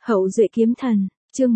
Hậu duệ kiếm thần, chương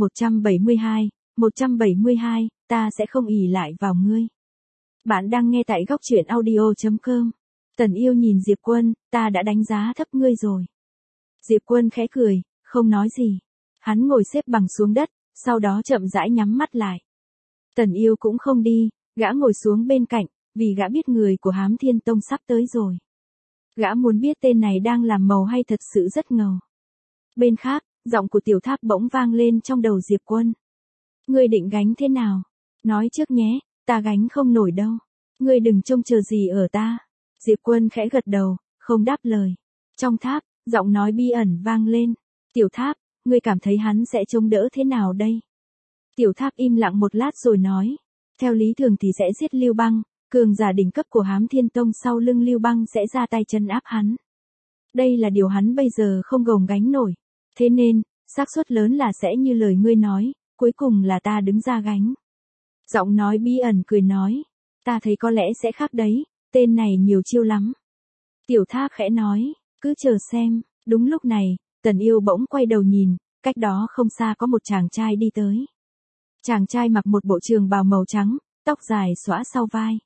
172, ta sẽ không ỷ lại vào ngươi. Bạn đang nghe tại góc truyện audio.com. Tần Yêu nhìn Diệp Quân, ta đã đánh giá thấp ngươi rồi. Diệp Quân khẽ cười, không nói gì. Hắn ngồi xếp bằng xuống đất, sau đó chậm rãi nhắm mắt lại. Tần Yêu cũng không đi, gã ngồi xuống bên cạnh, vì gã biết người của Hám Thiên Tông sắp tới rồi. Gã muốn biết tên này đang làm màu hay thật sự rất ngầu. Bên khác, giọng của Tiểu Tháp bỗng vang lên trong đầu Diệp Quân. Ngươi định gánh thế nào? Nói trước nhé, ta gánh không nổi đâu. Ngươi đừng trông chờ gì ở ta. Diệp Quân khẽ gật đầu, không đáp lời. Trong tháp, giọng nói bi ẩn vang lên. Tiểu Tháp, ngươi cảm thấy hắn sẽ chống đỡ thế nào đây? Tiểu Tháp im lặng một lát rồi nói. Theo lý thường thì sẽ giết Lưu Băng, cường giả đỉnh cấp của Hám Thiên Tông sau lưng Lưu Băng sẽ ra tay trấn áp hắn. Đây là điều hắn bây giờ không gồng gánh nổi. Thế nên, xác suất lớn là sẽ như lời ngươi nói, cuối cùng là ta đứng ra gánh. Giọng nói bí ẩn cười nói, ta thấy có lẽ sẽ khác đấy, tên này nhiều chiêu lắm. Tiểu Tháp khẽ nói, cứ chờ xem. Đúng lúc này, Tần Yêu bỗng quay đầu nhìn, cách đó không xa có một chàng trai đi tới. Chàng trai mặc một bộ trường bào màu trắng, tóc dài xõa sau vai.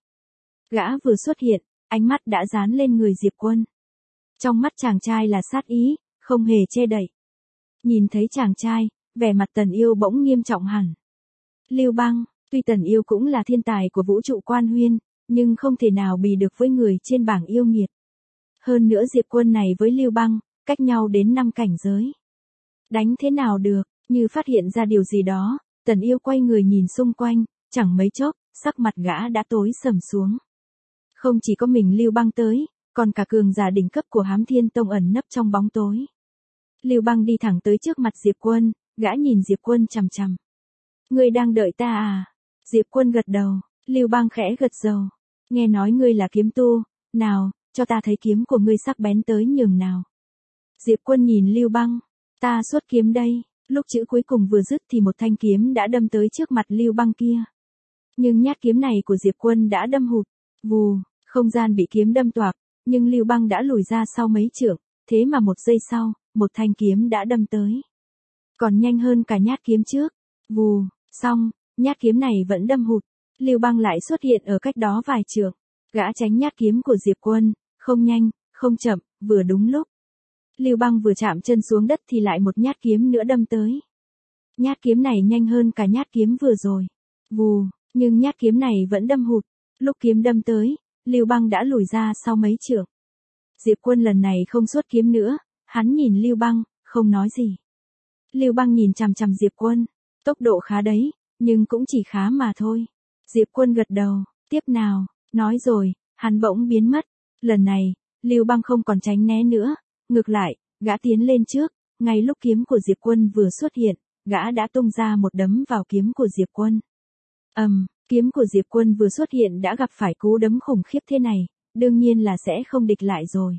Gã vừa xuất hiện, ánh mắt đã dán lên người Diệp Quân. Trong mắt chàng trai là sát ý, không hề che đậy. Nhìn thấy chàng trai, vẻ mặt Tần Yêu bỗng nghiêm trọng hẳn. Lưu Băng, tuy Tần Yêu cũng là thiên tài của vũ trụ Quan Huyên, nhưng không thể nào bì được với người trên bảng yêu nghiệt. Hơn nữa Diệp Quân này với Lưu Băng, cách nhau đến 5 cảnh giới. Đánh thế nào được, như phát hiện ra điều gì đó, Tần Yêu quay người nhìn xung quanh, chẳng mấy chốc, sắc mặt gã đã tối sầm xuống. Không chỉ có mình Lưu Băng tới, còn cả cường giả đỉnh cấp của Hám Thiên Tông ẩn nấp trong bóng tối. Lưu Băng đi thẳng tới trước mặt Diệp Quân, gã nhìn Diệp Quân chằm chằm. Ngươi đang đợi ta à? Diệp Quân gật đầu, Lưu Băng khẽ gật đầu. Nghe nói ngươi là kiếm tu, nào, cho ta thấy kiếm của ngươi sắc bén tới nhường nào. Diệp Quân nhìn Lưu Băng, ta xuất kiếm đây. Lúc chữ cuối cùng vừa dứt thì một thanh kiếm đã đâm tới trước mặt Lưu Băng kia. Nhưng nhát kiếm này của Diệp Quân đã đâm hụt, vù, không gian bị kiếm đâm toạc, nhưng Lưu Băng đã lùi ra sau mấy trượng, thế mà một giây sau, một thanh kiếm đã đâm tới. Còn nhanh hơn cả nhát kiếm trước, vù, xong, nhát kiếm này vẫn đâm hụt, Lưu Băng lại xuất hiện ở cách đó vài trượng, gã tránh nhát kiếm của Diệp Quân, không nhanh, không chậm, vừa đúng lúc. Lưu Băng vừa chạm chân xuống đất thì lại một nhát kiếm nữa đâm tới. Nhát kiếm này nhanh hơn cả nhát kiếm vừa rồi. Vù, nhưng nhát kiếm này vẫn đâm hụt. Lúc kiếm đâm tới, Lưu Băng đã lùi ra sau mấy trượng. Diệp Quân lần này không xuất kiếm nữa, hắn nhìn Lưu Băng, không nói gì. Lưu Băng nhìn chằm chằm Diệp Quân, tốc độ khá đấy, nhưng cũng chỉ khá mà thôi. Diệp Quân gật đầu, tiếp nào, nói rồi, hắn bỗng biến mất. Lần này, Lưu Băng không còn tránh né nữa. Ngược lại, gã tiến lên trước, ngay lúc kiếm của Diệp Quân vừa xuất hiện, gã đã tung ra một đấm vào kiếm của Diệp Quân. Kiếm của Diệp Quân vừa xuất hiện đã gặp phải cú đấm khủng khiếp thế này, đương nhiên là sẽ không địch lại rồi.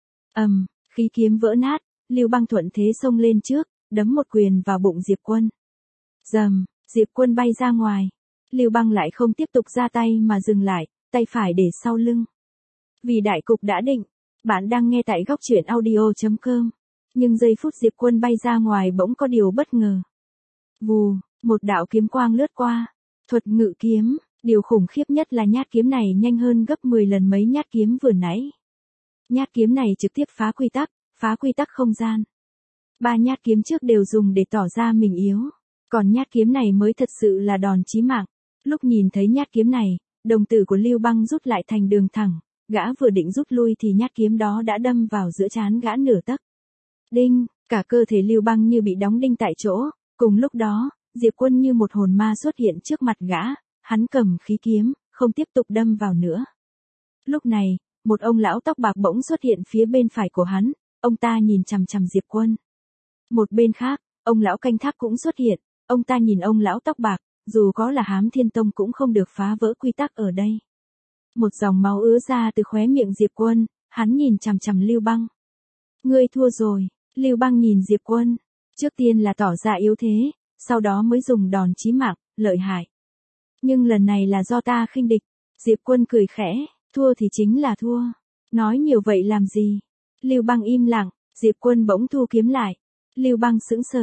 Khí kiếm vỡ nát, Lưu Băng thuận thế xông lên trước, đấm một quyền vào bụng Diệp Quân. Rầm, Diệp Quân bay ra ngoài. Lưu Băng lại không tiếp tục ra tay mà dừng lại, tay phải để sau lưng. Vì đại cục đã định. Bạn đang nghe tại góc truyện audio.com. Nhưng giây phút Diệp Quân bay ra ngoài bỗng có điều bất ngờ. Vù, một đạo kiếm quang lướt qua. Thuật ngự kiếm, điều khủng khiếp nhất là nhát kiếm này nhanh hơn gấp 10 lần mấy nhát kiếm vừa nãy. Nhát kiếm này trực tiếp phá quy tắc không gian. 3 nhát kiếm trước đều dùng để tỏ ra mình yếu. Còn nhát kiếm này mới thật sự là đòn chí mạng. Lúc nhìn thấy nhát kiếm này, đồng tử của Lưu Băng rút lại thành đường thẳng. Gã vừa định rút lui thì nhát kiếm đó đã đâm vào giữa trán gã nửa tấc. Đinh, cả cơ thể Lưu Băng như bị đóng đinh tại chỗ. Cùng lúc đó, Diệp Quân như một hồn ma xuất hiện trước mặt gã, hắn cầm khí kiếm, không tiếp tục đâm vào nữa. Lúc này, một ông lão tóc bạc bỗng xuất hiện phía bên phải của hắn, ông ta nhìn chằm chằm Diệp Quân. Một bên khác, ông lão canh tháp cũng xuất hiện, ông ta nhìn ông lão tóc bạc, dù có là Hám Thiên Tông cũng không được phá vỡ quy tắc ở đây. Một dòng máu ứa ra từ khóe miệng Diệp Quân, hắn nhìn chằm chằm Lưu Băng. Ngươi thua rồi, Lưu Băng nhìn Diệp Quân, trước tiên là tỏ ra yếu thế, sau đó mới dùng đòn chí mạng, lợi hại. Nhưng lần này là do ta khinh địch. Diệp Quân cười khẽ, thua thì chính là thua. Nói nhiều vậy làm gì? Lưu Băng im lặng, Diệp Quân bỗng thu kiếm lại. Lưu Băng sững sờ,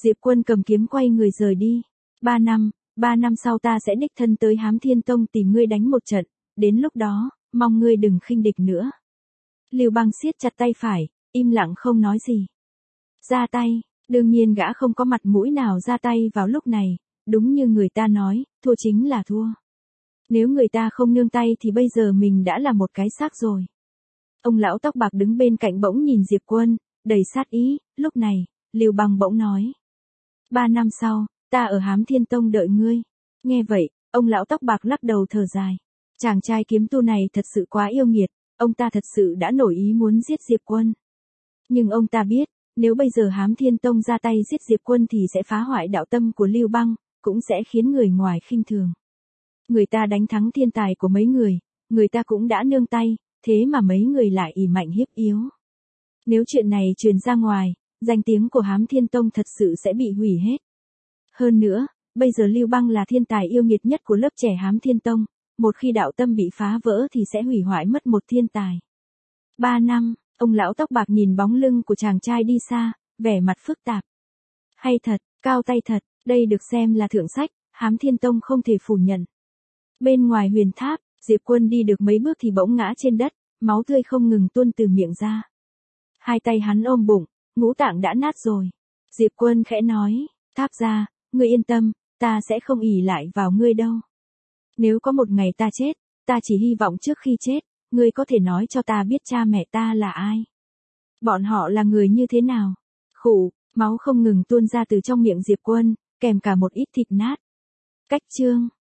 Diệp Quân cầm kiếm quay người rời đi. 3 năm sau ta sẽ đích thân tới Hám Thiên Tông tìm ngươi đánh một trận, đến lúc đó, mong ngươi đừng khinh địch nữa. Lưu Băng siết chặt tay phải, im lặng không nói gì. Ra tay, đương nhiên gã không có mặt mũi nào ra tay vào lúc này, đúng như người ta nói, thua chính là thua. Nếu người ta không nương tay thì bây giờ mình đã là một cái xác rồi. Ông lão tóc bạc đứng bên cạnh bỗng nhìn Diệp Quân, đầy sát ý, lúc này, Lưu Băng bỗng nói. 3 năm sau, ta ở Hám Thiên Tông đợi ngươi. Nghe vậy, ông lão tóc bạc lắc đầu thở dài. Chàng trai kiếm tu này thật sự quá yêu nghiệt, ông ta thật sự đã nổi ý muốn giết Diệp Quân. Nhưng ông ta biết, nếu bây giờ Hám Thiên Tông ra tay giết Diệp Quân thì sẽ phá hoại đạo tâm của Lưu Băng, cũng sẽ khiến người ngoài khinh thường. Người ta đánh thắng thiên tài của mấy người ta cũng đã nương tay, thế mà mấy người lại ỷ mạnh hiếp yếu. Nếu chuyện này truyền ra ngoài, danh tiếng của Hám Thiên Tông thật sự sẽ bị hủy hết. Hơn nữa, bây giờ Lưu Băng là thiên tài yêu nghiệt nhất của lớp trẻ Hám Thiên Tông, một khi đạo tâm bị phá vỡ thì sẽ hủy hoại mất một thiên tài. 3 năm, ông lão tóc bạc nhìn bóng lưng của chàng trai đi xa, vẻ mặt phức tạp. Hay thật, cao tay thật, đây được xem là thượng sách, Hám Thiên Tông không thể phủ nhận. Bên ngoài huyền tháp, Diệp Quân đi được mấy bước thì bỗng ngã trên đất, máu tươi không ngừng tuôn từ miệng ra. Hai tay hắn ôm bụng, ngũ tạng đã nát rồi. Diệp Quân khẽ nói, Tháp gia, ngươi yên tâm, ta sẽ không ỷ lại vào ngươi đâu. Nếu có một ngày ta chết, ta chỉ hy vọng trước khi chết, ngươi có thể nói cho ta biết cha mẹ ta là ai. Bọn họ là người như thế nào. Khụ, máu không ngừng tuôn ra từ trong miệng Diệp Quân, kèm cả một ít thịt nát. Cách chương